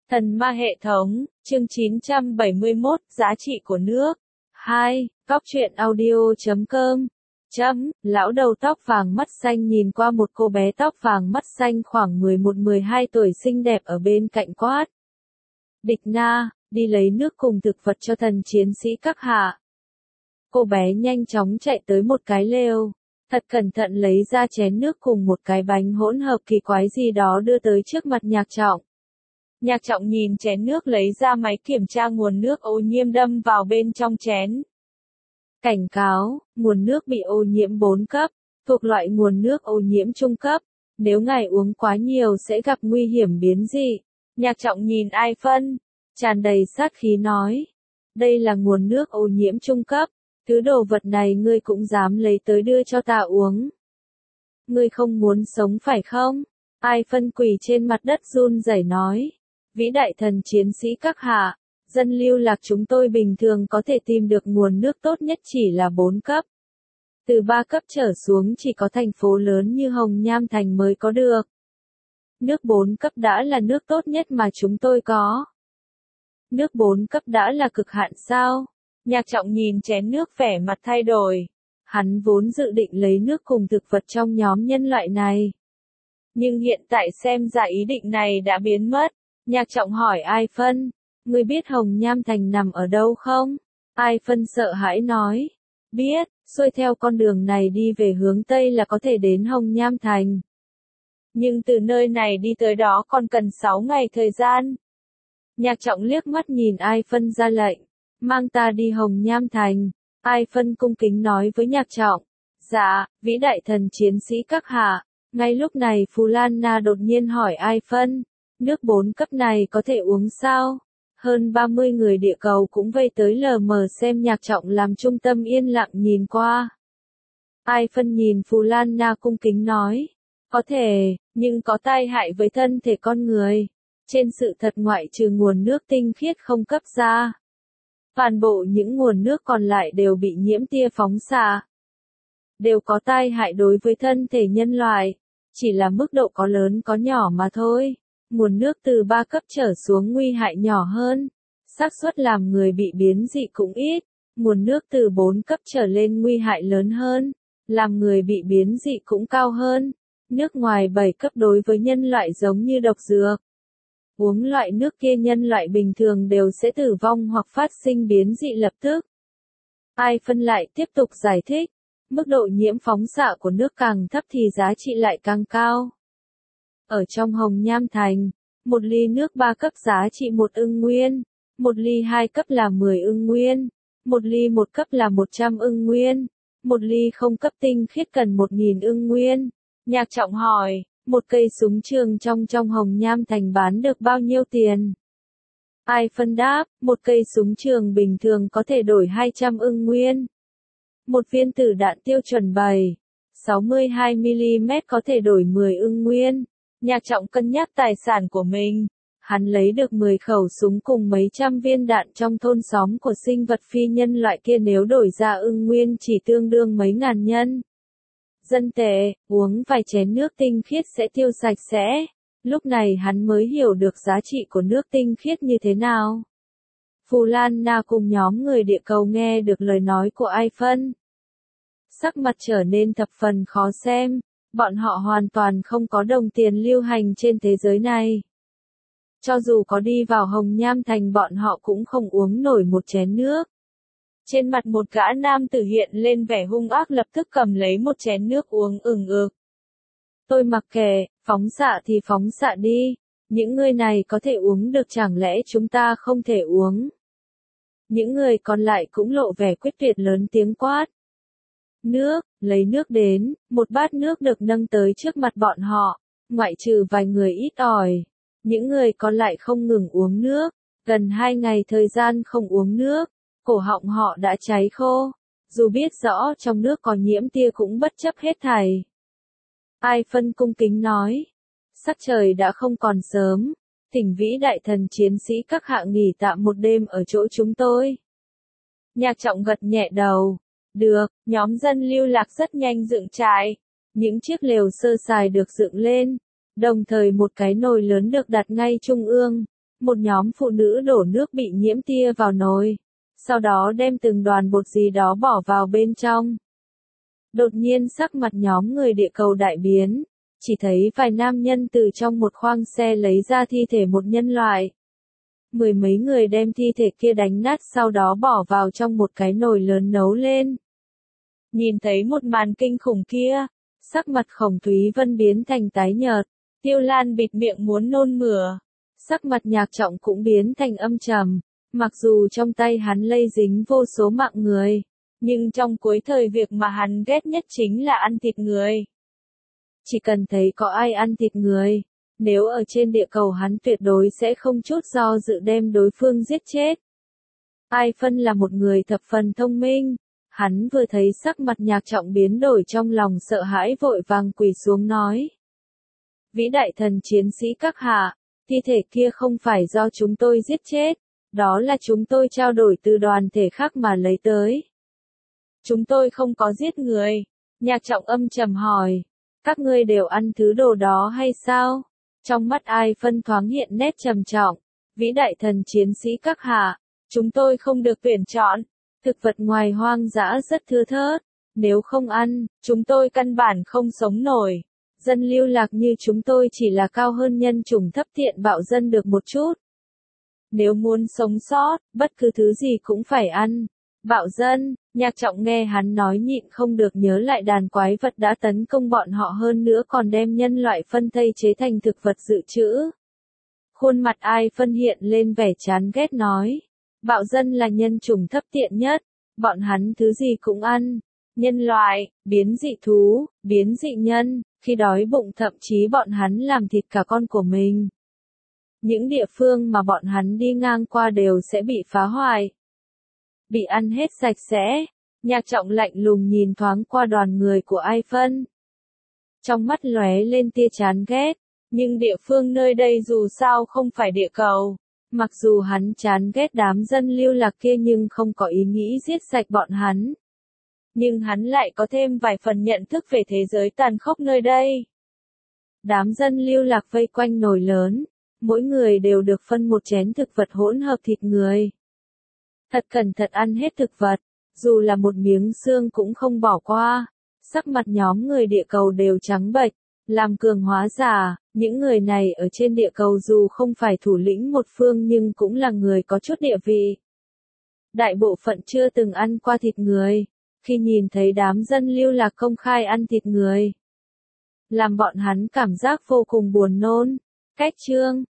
Thần ma hệ thống, chương 971, giá trị của nước. 2. Góc truyện audio.com. Lão đầu tóc vàng mắt xanh nhìn qua một cô bé tóc vàng mắt xanh khoảng 11-12 tuổi xinh đẹp ở bên cạnh quát. Địch Na, đi lấy nước cùng thực vật cho thần chiến sĩ các hạ. Cô bé nhanh chóng chạy tới một cái lều, thật cẩn thận lấy ra chén nước cùng một cái bánh hỗn hợp kỳ quái gì đó đưa tới trước mặt Nhạc Trọng. Nhạc Trọng nhìn chén nước lấy ra máy kiểm tra nguồn nước ô nhiễm đâm vào bên trong chén. Cảnh cáo, nguồn nước bị ô nhiễm 4 cấp, thuộc loại nguồn nước ô nhiễm trung cấp. Nếu ngài uống quá nhiều sẽ gặp nguy hiểm biến dị. Nhạc Trọng nhìn Ai Phân, tràn đầy sát khí nói. Đây là nguồn nước ô nhiễm trung cấp, thứ đồ vật này ngươi cũng dám lấy tới đưa cho ta uống. Ngươi không muốn sống phải không? Ai Phân quỳ trên mặt đất run rẩy nói. Vĩ đại thần chiến sĩ các hạ, dân lưu lạc chúng tôi bình thường có thể tìm được nguồn nước tốt nhất chỉ là 4 cấp. Từ 3 cấp trở xuống chỉ có thành phố lớn như Hồng Nham Thành mới có được. Nước 4 cấp đã là nước tốt nhất mà chúng tôi có. Nước 4 cấp đã là cực hạn sao? Nhạc Trọng nhìn chén nước vẻ mặt thay đổi. Hắn vốn dự định lấy nước cùng thực vật trong nhóm nhân loại này. Nhưng hiện tại xem ra ý định này đã biến mất. Nhạc Trọng hỏi Ai Phân, ngươi biết Hồng Nham Thành nằm ở đâu không? Ai Phân sợ hãi nói, biết, xuôi theo con đường này đi về hướng Tây là có thể đến Hồng Nham Thành. Nhưng từ nơi này đi tới đó còn cần 6 ngày thời gian. Nhạc Trọng liếc mắt nhìn Ai Phân ra lệnh, mang ta đi Hồng Nham Thành. Ai Phân cung kính nói với Nhạc Trọng, dạ, vĩ đại thần chiến sĩ các hạ. Ngay lúc này Phù Lan Na đột nhiên hỏi Ai Phân, nước 4 cấp này có thể uống sao? Hơn 30 người địa cầu cũng vây tới lờ mờ xem Nhạc Trọng làm trung tâm yên lặng nhìn qua. Ai Phân nhìn Phù Lan Na cung kính nói, có thể, nhưng có tai hại với thân thể con người. Trên sự thật ngoại trừ nguồn nước tinh khiết không cấp ra, toàn bộ những nguồn nước còn lại đều bị nhiễm tia phóng xạ. Đều có tai hại đối với thân thể nhân loại, chỉ là mức độ có lớn có nhỏ mà thôi. Nguồn nước từ 3 cấp trở xuống nguy hại nhỏ hơn, xác suất làm người bị biến dị cũng ít. Nguồn nước từ 4 cấp trở lên nguy hại lớn hơn, làm người bị biến dị cũng cao hơn. Nước ngoài 7 cấp đối với nhân loại giống như độc dược. Uống loại nước kia nhân loại bình thường đều sẽ tử vong hoặc phát sinh biến dị lập tức. Ai Phân lại tiếp tục giải thích, mức độ nhiễm phóng xạ của nước càng thấp thì giá trị lại càng cao. Ở trong Hồng Nham Thành, một ly nước 3 cấp giá trị 1 ưng nguyên, một ly 2 cấp là 10 ưng nguyên, một ly 1 cấp là 100 ưng nguyên, một ly không cấp tinh khiết cần 1000 ưng nguyên. Nhạc Trọng hỏi, một cây súng trường trong Hồng Nham Thành bán được bao nhiêu tiền? Ai Phân đáp, một cây súng trường bình thường có thể đổi 200 ưng nguyên. Một viên tử đạn tiêu chuẩn 7,62mm có thể đổi 10 ưng nguyên. Nhạc Trọng cân nhắc tài sản của mình. Hắn lấy được 10 khẩu súng cùng mấy trăm viên đạn trong thôn xóm của sinh vật phi nhân loại kia nếu đổi ra ưng nguyên chỉ tương đương mấy ngàn nhân dân tệ, uống vài chén nước tinh khiết sẽ tiêu sạch sẽ. Lúc này hắn mới hiểu được giá trị của nước tinh khiết như thế nào. Phù Lan Na cùng nhóm người địa cầu nghe được lời nói của Ai Phân, sắc mặt trở nên thập phần khó xem. Bọn họ hoàn toàn không có đồng tiền lưu hành trên thế giới này. Cho dù có đi vào Hồng Nham Thành bọn họ cũng không uống nổi một chén nước. Trên mặt một gã nam tử hiện lên vẻ hung ác lập tức cầm lấy một chén nước uống ừng ực. Tôi mặc kệ, phóng xạ thì phóng xạ đi. Những người này có thể uống được chẳng lẽ chúng ta không thể uống? Những người còn lại cũng lộ vẻ quyết tuyệt lớn tiếng quát. Nước, lấy nước đến, một bát nước được nâng tới trước mặt bọn họ, ngoại trừ vài người ít ỏi. Những người còn lại không ngừng uống nước, gần 2 ngày thời gian không uống nước, cổ họng họ đã cháy khô, dù biết rõ trong nước có nhiễm tia cũng bất chấp hết thảy. Ai Phân cung kính nói, sắc trời đã không còn sớm, thỉnh vĩ đại thần chiến sĩ các hạ nghỉ tạm một đêm ở chỗ chúng tôi. Nhạc Trọng gật nhẹ đầu. Được, nhóm dân lưu lạc rất nhanh dựng trại. Những chiếc lều sơ sài được dựng lên, đồng thời một cái nồi lớn được đặt ngay trung ương. Một nhóm phụ nữ đổ nước bị nhiễm tia vào nồi, sau đó đem từng đoàn bột gì đó bỏ vào bên trong. Đột nhiên sắc mặt nhóm người địa cầu đại biến, chỉ thấy vài nam nhân từ trong một khoang xe lấy ra thi thể một nhân loại. Mười mấy người đem thi thể kia đánh nát sau đó bỏ vào trong một cái nồi lớn nấu lên. Nhìn thấy một màn kinh khủng kia, sắc mặt Khổng Thúy Vân biến thành tái nhợt, Tiêu Lan bịt miệng muốn nôn mửa, sắc mặt Nhạc Trọng cũng biến thành âm trầm, mặc dù trong tay hắn lây dính vô số mạng người, nhưng trong cuối thời việc mà hắn ghét nhất chính là ăn thịt người. Chỉ cần thấy có ai ăn thịt người, nếu ở trên địa cầu hắn tuyệt đối sẽ không chút do dự đem đối phương giết chết. Ai Phân là một người thập phần thông minh, hắn vừa thấy sắc mặt Nhạc Trọng biến đổi trong lòng sợ hãi vội vàng quỳ xuống nói. Vĩ đại thần chiến sĩ các hạ, thi thể kia không phải do chúng tôi giết chết, đó là chúng tôi trao đổi từ đoàn thể khác mà lấy tới. Chúng tôi không có giết người. Nhạc Trọng âm trầm hỏi. Các ngươi đều ăn thứ đồ đó hay sao? Trong mắt Ai Phân thoáng hiện nét trầm trọng. Vĩ đại thần chiến sĩ các hạ, chúng tôi không được tuyển chọn. Thực vật ngoài hoang dã rất thưa thớt. Nếu không ăn, chúng tôi căn bản không sống nổi. Dân lưu lạc như chúng tôi chỉ là cao hơn nhân chủng thấp tiện bạo dân được một chút. Nếu muốn sống sót, bất cứ thứ gì cũng phải ăn. Bạo dân, Nhạc Trọng nghe hắn nói nhịn không được nhớ lại đàn quái vật đã tấn công bọn họ hơn nữa còn đem nhân loại phân thây chế thành thực vật dự trữ. Khuôn mặt Ai Phân hiện lên vẻ chán ghét nói. Bạo dân là nhân chủng thấp tiện nhất, bọn hắn thứ gì cũng ăn. Nhân loại, biến dị thú, biến dị nhân, khi đói bụng thậm chí bọn hắn làm thịt cả con của mình. Những địa phương mà bọn hắn đi ngang qua đều sẽ bị phá hoại. Bị ăn hết sạch sẽ. Nhạc Trọng lạnh lùng nhìn thoáng qua đoàn người của Ai Phân. Trong mắt lóe lên tia chán ghét, nhưng địa phương nơi đây dù sao không phải địa cầu. Mặc dù hắn chán ghét đám dân lưu lạc kia nhưng không có ý nghĩ giết sạch bọn hắn. Nhưng hắn lại có thêm vài phần nhận thức về thế giới tàn khốc nơi đây. Đám dân lưu lạc vây quanh nồi lớn, mỗi người đều được phân một chén thực vật hỗn hợp thịt người. Thật cẩn thận ăn hết thực vật, dù là một miếng xương cũng không bỏ qua. Sắc mặt nhóm người địa cầu đều trắng bệch, làm cường hóa giả, những người này ở trên địa cầu dù không phải thủ lĩnh một phương nhưng cũng là người có chút địa vị. Đại bộ phận chưa từng ăn qua thịt người, khi nhìn thấy đám dân lưu lạc công khai ăn thịt người, làm bọn hắn cảm giác vô cùng buồn nôn. Cách chương